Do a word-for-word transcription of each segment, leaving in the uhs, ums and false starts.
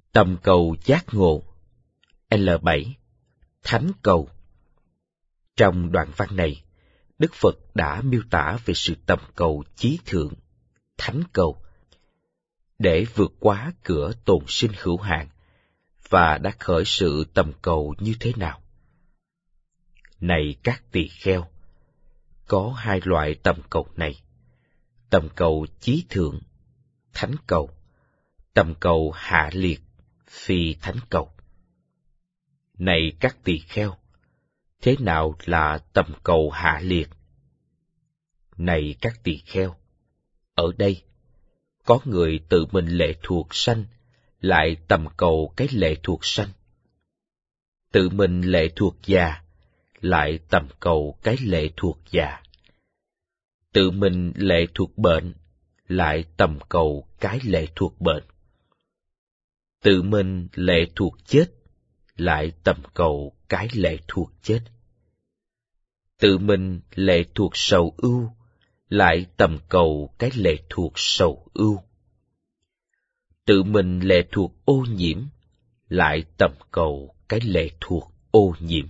Tầm cầu giác ngộ. L bảy. Thánh cầu. Trong đoạn văn này, Đức Phật đã miêu tả về sự tầm cầu chí thượng, thánh cầu, để vượt quá cửa tồn sinh hữu hạn, và đã khởi sự tầm cầu như thế nào. Này các tỳ kheo, có hai loại tầm cầu này: tầm cầu chí thượng, thánh cầu; tầm cầu hạ liệt, phi thánh cầu. Này các tỳ kheo, thế nào là tầm cầu hạ liệt? Này các tỳ kheo, ở đây, có người tự mình lệ thuộc sanh, lại tầm cầu cái lệ thuộc sanh. Tự mình lệ thuộc già, lại tầm cầu cái lệ thuộc già. Tự mình lệ thuộc bệnh, lại tầm cầu cái lệ thuộc bệnh. Tự mình lệ thuộc chết, lại tầm cầu cái lệ thuộc chết. Tự mình lệ thuộc sầu ưu, lại tầm cầu cái lệ thuộc sầu ưu. Tự mình lệ thuộc ô nhiễm, lại tầm cầu cái lệ thuộc ô nhiễm.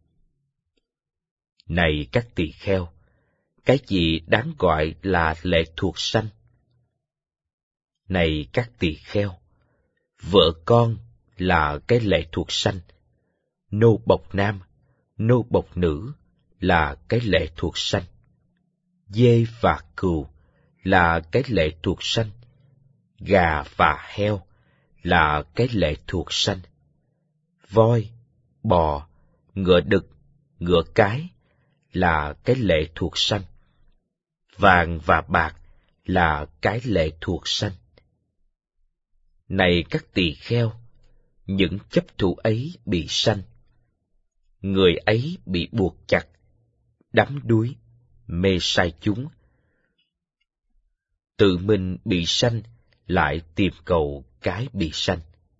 Này các tỳ kheo, cái gì đáng gọi là lệ thuộc sanh? Này các tỳ kheo, vợ con là cái lệ thuộc sanh, nô bộc nam, nô bộc nữ là cái lệ thuộc sanh, dê và cừu là cái lệ thuộc sanh, gà và heo là cái lệ thuộc sanh, voi, bò, ngựa đực, ngựa cái là cái lệ thuộc sanh, vàng và bạc là cái lệ thuộc sanh. Này các tỳ kheo, những chấp thủ ấy bị sanh. Người ấy bị buộc chặt, đắm đuối, mê sai chúng. Tự mình bị sanh, lại tìm cầu cái bị sanh.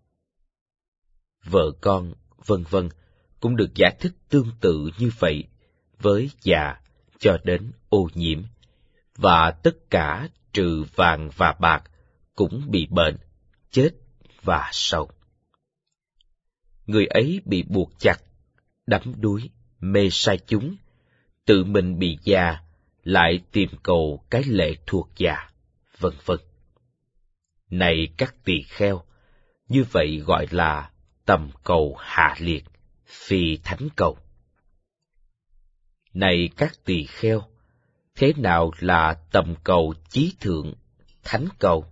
Vợ con, vân vân, cũng được giải thích tương tự như vậy với già cho đến ô nhiễm, và tất cả trừ vàng và bạc cũng bị bệnh, chết và sầu. Người ấy bị buộc chặt, đắm đuối, mê sai chúng, tự mình bị già, lại tìm cầu cái lệ thuộc già, vân vân. Này các tỳ kheo, như vậy gọi là tầm cầu hạ liệt, phi thánh cầu. Này các tỳ kheo, thế nào là tầm cầu chí thượng, thánh cầu?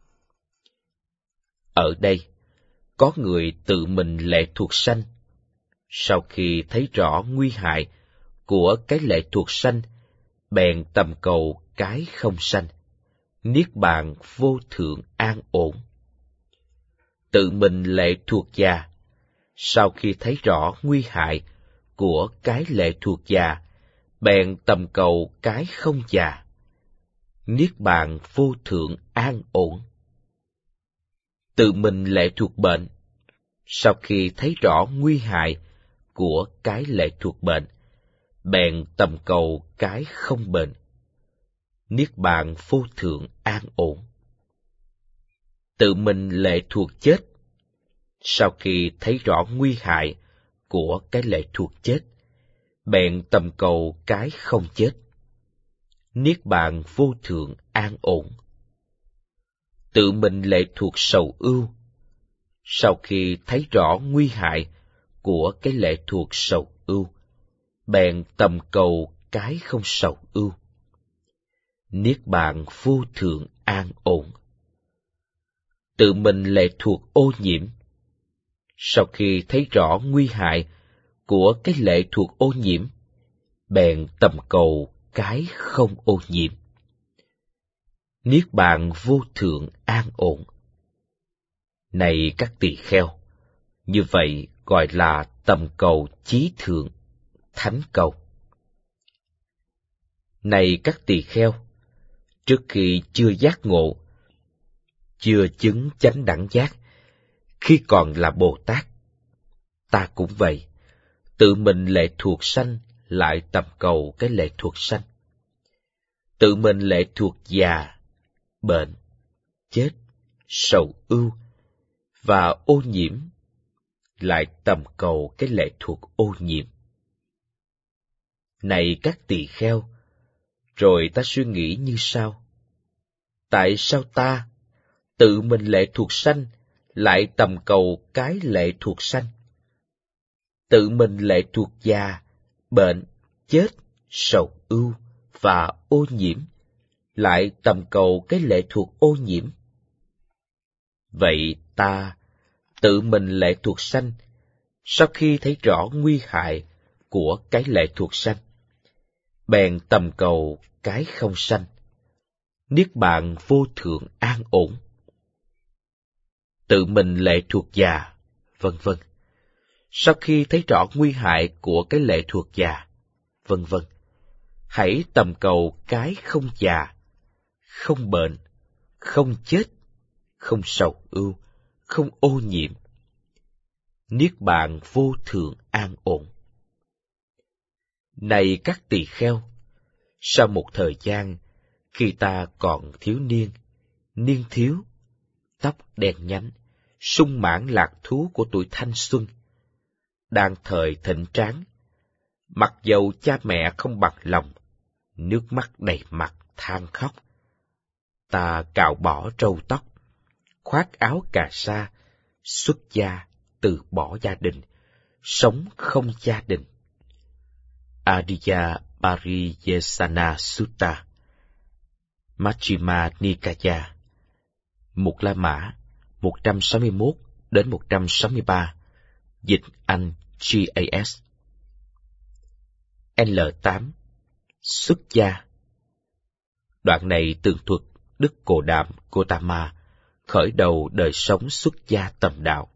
Ở đây, có người tự mình lệ thuộc sanh. Sau khi thấy rõ nguy hại của cái lệ thuộc sanh, bèn tầm cầu cái không sanh, niết bàn vô thượng an ổn. Tự mình lệ thuộc già. Sau khi thấy rõ nguy hại của cái lệ thuộc già, bèn tầm cầu cái không già, niết bàn vô thượng an ổn. Tự mình lệ thuộc bệnh. Sau khi thấy rõ nguy hại của cái lệ thuộc bệnh, bèn tầm cầu cái không bệnh, niết bàn vô thượng an ổn. Tự mình lệ thuộc chết. Sau khi thấy rõ nguy hại của cái lệ thuộc chết, bèn tầm cầu cái không chết, niết bàn vô thượng an ổn. Tự mình lệ thuộc sầu ưu. Sau khi thấy rõ nguy hại của cái lệ thuộc sầu ưu, bèn tầm cầu cái không sầu ưu, niết bàn vô thượng an ổn. Tự mình lệ thuộc ô nhiễm. Sau khi thấy rõ nguy hại của cái lệ thuộc ô nhiễm, bèn tầm cầu cái không ô nhiễm, niết bàn vô thượng an ổn. Này các tỳ kheo, như vậy gọi là tầm cầu chí thượng, thánh cầu. Này các tỳ kheo, trước khi chưa giác ngộ, chưa chứng chánh đẳng giác, khi còn là Bồ Tát, ta cũng vậy, tự mình lệ thuộc sanh, lại tầm cầu cái lệ thuộc sanh. Tự mình lệ thuộc già, bệnh, chết, sầu ưu, và ô nhiễm, lại tầm cầu cái lệ thuộc ô nhiễm. Này các tỳ kheo, rồi ta suy nghĩ như sau: tại sao ta, tự mình lệ thuộc sanh, lại tầm cầu cái lệ thuộc sanh? Tự mình lệ thuộc già, bệnh, chết, sầu ưu và ô nhiễm, lại tầm cầu cái lệ thuộc ô nhiễm. Vậy ta, tự mình lệ thuộc sanh, sau khi thấy rõ nguy hại của cái lệ thuộc sanh, bèn tầm cầu cái không sanh, niết bàn vô thượng an ổn. Tự mình lệ thuộc già, vân vân. Sau khi thấy rõ nguy hại của cái lệ thuộc già, vân vân, hãy tầm cầu cái không già, không bệnh, không chết, không sầu ưu, không ô nhiễm, niết bàn vô thượng an ổn. Này các tỳ kheo, sau một thời gian, khi ta còn thiếu niên, niên thiếu, tóc đen nhánh, sung mãn lạc thú của tuổi thanh xuân, đang thời thịnh tráng, mặc dầu cha mẹ không bằng lòng, nước mắt đầy mặt than khóc, ta cạo bỏ râu tóc, khoác áo cà sa, xuất gia, từ bỏ gia đình, sống không gia đình. Adiya Pariyesana Sutta, Majjhima Nikaya, Mục La Mã, một trăm sáu mươi mốt đến một trăm sáu mươi ba, dịch Anh G A S. L tám. Xuất gia. Đoạn này tường thuật Đức Cồ Đàm Gotama khởi đầu đời sống xuất gia tầm đạo.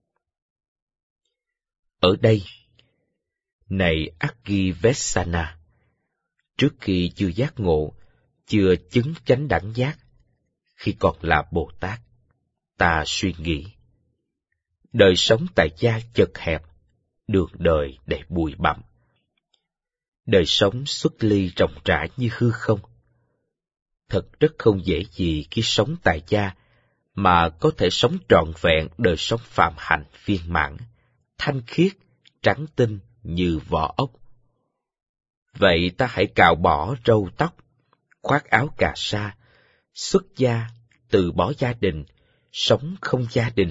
Ở đây, này Akivesana, trước khi chưa giác ngộ, chưa chứng chánh đẳng giác, khi còn là Bồ Tát, ta suy nghĩ. Đời sống tại gia chật hẹp, đường đời đầy bụi bặm. Đời sống xuất ly rộng rãi như hư không. Thật rất không dễ gì khi sống tại gia mà có thể sống trọn vẹn đời sống phạm hạnh viên mãn, thanh khiết, trắng tinh như vỏ ốc. Vậy ta hãy cạo bỏ râu tóc, khoác áo cà sa, xuất gia, từ bỏ gia đình, sống không gia đình.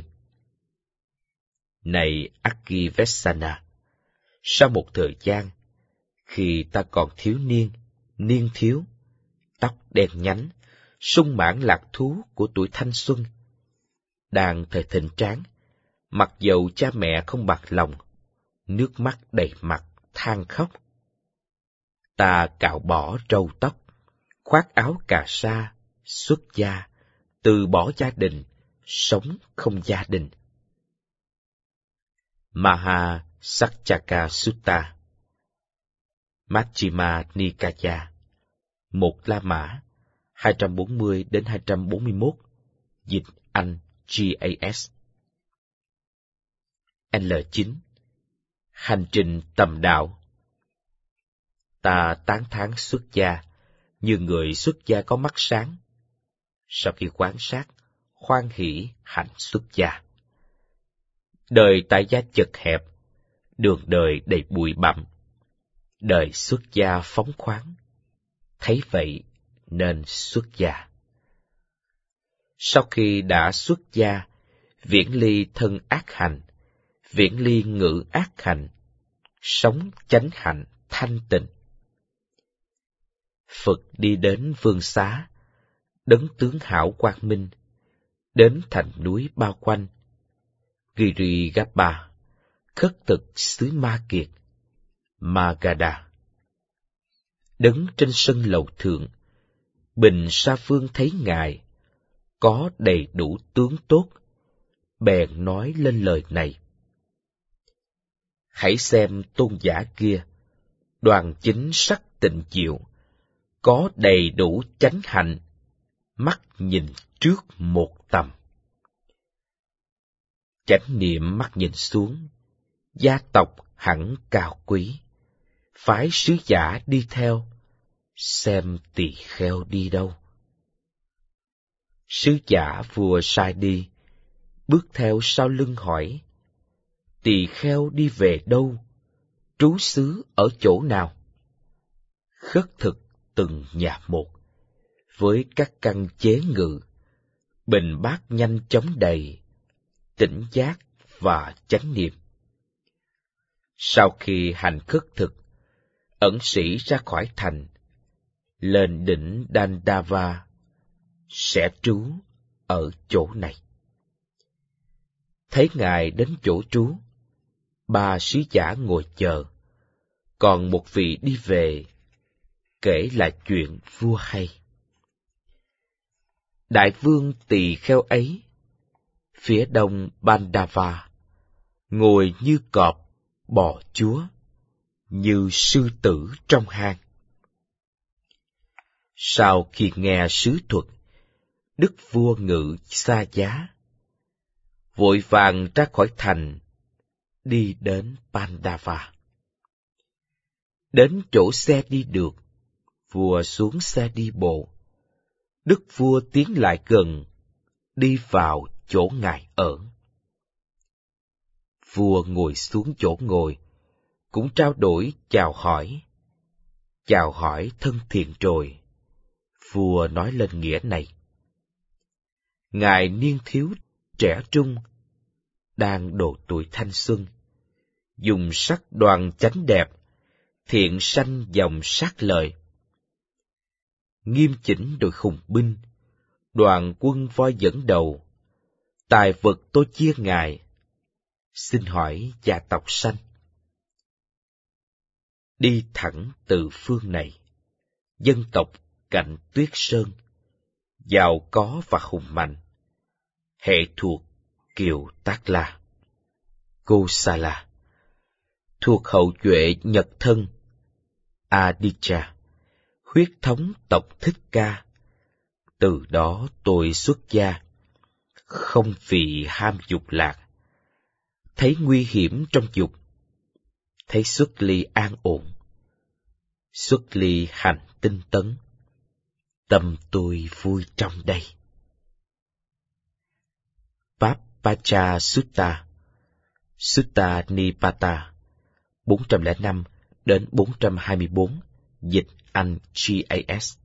Này Akivesana, sau một thời gian, khi ta còn thiếu niên, niên thiếu, tóc đen nhánh, sung mãn lạc thú của tuổi thanh xuân, đang thời thịnh tráng, mặc dầu cha mẹ không bạc lòng, nước mắt đầy mặt than khóc, ta cạo bỏ râu tóc, khoác áo cà sa, xuất gia, từ bỏ gia đình, sống không gia đình. Maha Sakchaka Sutta, Majjhima Nikaya, một La Mã, hai trăm bốn mươi đến hai trăm bốn mươi mốt, dịch Anh G A S. L chín. Hành trình tầm đạo. Ta tán thán xuất gia, như người xuất gia có mắt sáng. Sau khi quan sát, hoan hỷ hạnh xuất gia. Đời tại gia chật hẹp, đường đời đầy bụi bặm. Đời xuất gia phóng khoáng. Thấy vậy nên xuất gia. Sau khi đã xuất gia, viễn ly thân ác hành, viễn ly ngữ ác hành, sống chánh hạnh thanh tịnh. Phật đi đến vương xá, đấng tướng hảo quang minh, đến thành núi bao quanh, Girigapa, khất thực xứ Ma Kiệt, Magadha. Đứng trên sân lầu thượng, Bình Sa Phương thấy Ngài, có đầy đủ tướng tốt, bèn nói lên lời này. Hãy xem tôn giả kia, đoàn chính sắc tịnh diệu, có đầy đủ chánh hạnh, mắt nhìn trước một tầm. Chánh niệm mắt nhìn xuống, gia tộc hẳn cao quý, phái sứ giả đi theo, xem tỳ kheo đi đâu. Sứ giả vua sai đi, bước theo sau lưng hỏi, tỳ kheo đi về đâu, trú xứ ở chỗ nào? Khất thực từng nhà một, với các căn chế ngự, bình bát nhanh chóng đầy, tỉnh giác và chánh niệm. Sau khi hành khất thực, ẩn sĩ ra khỏi thành, lên đỉnh Dandava, sẽ trú ở chỗ này. Thấy ngài đến chỗ trú, ba sứ giả ngồi chờ, còn một vị đi về, kể lại chuyện vua hay. Đại vương tỳ kheo ấy, phía đông Bandava, ngồi như cọp, bò chúa, như sư tử trong hang. Sau khi nghe sứ thuật, đức vua ngự xa giá, vội vàng ra khỏi thành, đi đến Pandava. Đến chỗ xe đi được, vua xuống xe đi bộ. Đức vua tiến lại gần, đi vào chỗ ngài ở. Vua ngồi xuống chỗ ngồi, cũng trao đổi chào hỏi. Chào hỏi thân thiện rồi, vua nói lên nghĩa này. Ngài niên thiếu, trẻ trung, đang độ tuổi thanh xuân, dùng sắc đoan chánh đẹp, thiện sanh dòng sát lợi. Nghiêm chỉnh đội khùng binh, đoàn quân voi dẫn đầu, tài vật tôi chia ngài. Xin hỏi gia tộc sanh. Đi thẳng từ phương này, dân tộc cạnh tuyết sơn, giàu có và hùng mạnh, hệ thuộc Kiều Tác La, Kosala, thuộc hậu duệ Nhật Thân, Aditya, huyết thống tộc Thích Ca. Từ đó tôi xuất gia, không vì ham dục lạc, thấy nguy hiểm trong dục, thấy xuất ly an ổn, xuất ly hành tinh tấn, tâm tôi vui trong đây. Papacha Sutta, Sutta Nipata, bốn trăm lẻ năm đến bốn trăm hai mươi bốn, dịch Anh G A S.